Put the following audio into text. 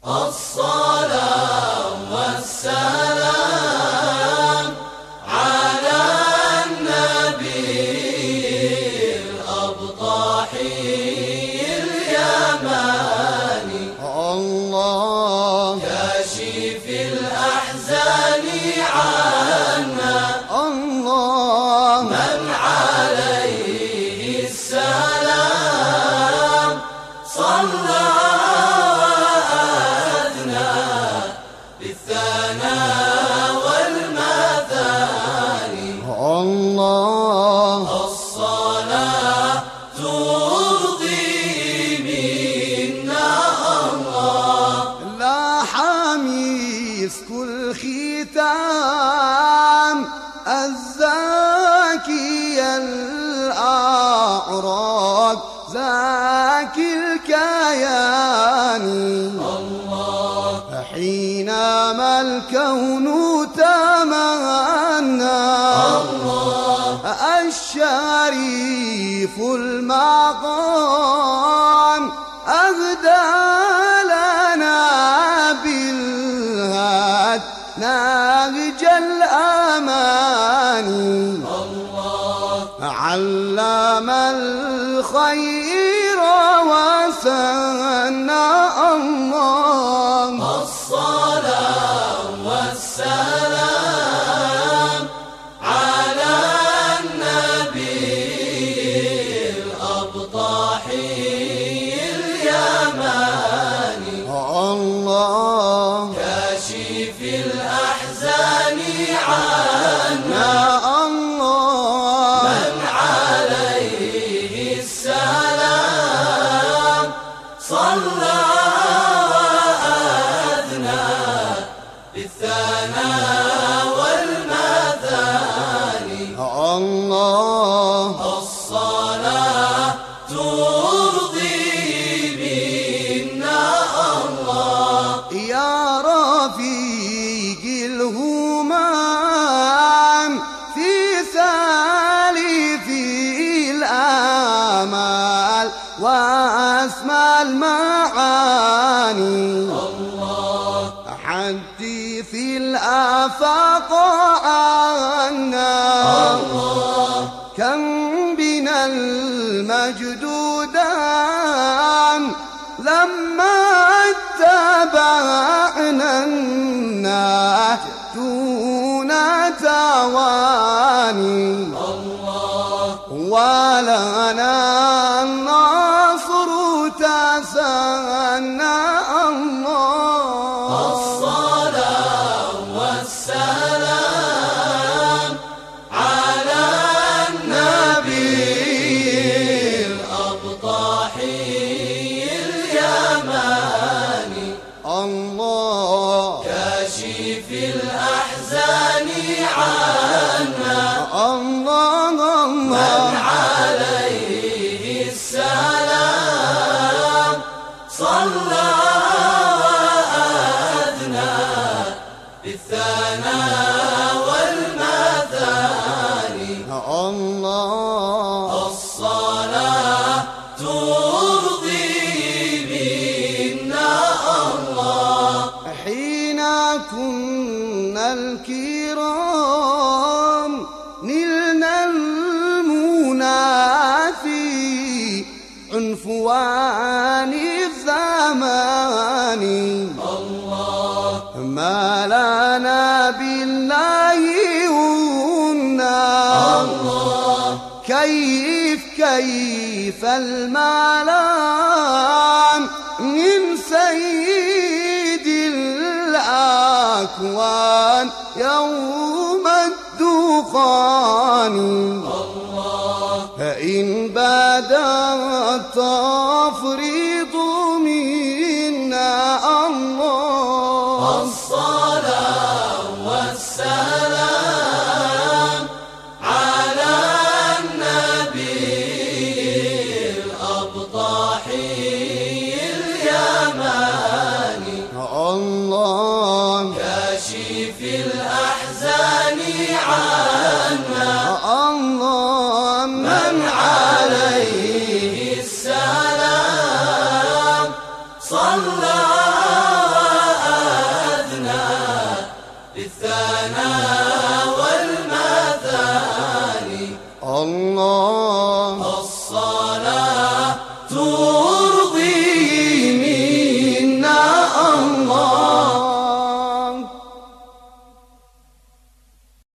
الصلاة والسلام على النبي الأبطحي اليماني الله كاشف الأحزان عنا الله من عليه السلام صلى الله الصلاة ترضي منا الله لاح مسك الختام الزاكي الأعراق زاكي الكيان الله حينما الكون تمنى الشريف المقام أهدى لنا بالهاد نهج الأماني علم الخير وسنى الله الصلاة والسلام على النبي الأبطحي اليماني الله كاشف الأحزان عنا الله من عليه السلام صلى وأثنى بالثناء والمثاني الله الصلاة ترضي منا الله يا رفيق الهمام في سالف الآمال وأسمى المعاني الله حدث الآفاق عنا الله كم بنا المجدودان لما اتبعنا الناس دون تواني الله ولنا النصر تسنى الله الصلاة والسلام على النبي الأبطحي اليماني الله كاشف الأحزان عنا الله من الله عليه السلام صلى وأثنى بالثناء والمثاني الله الصلاة ترضي منا الله حين كنا الكرام نلنا المنى في عنفوان الزمان الله ما لنا بالله هنا الله كيف الملام من سيد الأكوان يوم الدخان فإن بدا التفريط منا الله الصلاة والسلام على النبي الأبطحي اليماني الله كاشف الأحزان عنا الله من عليه السلام والمثاني. الله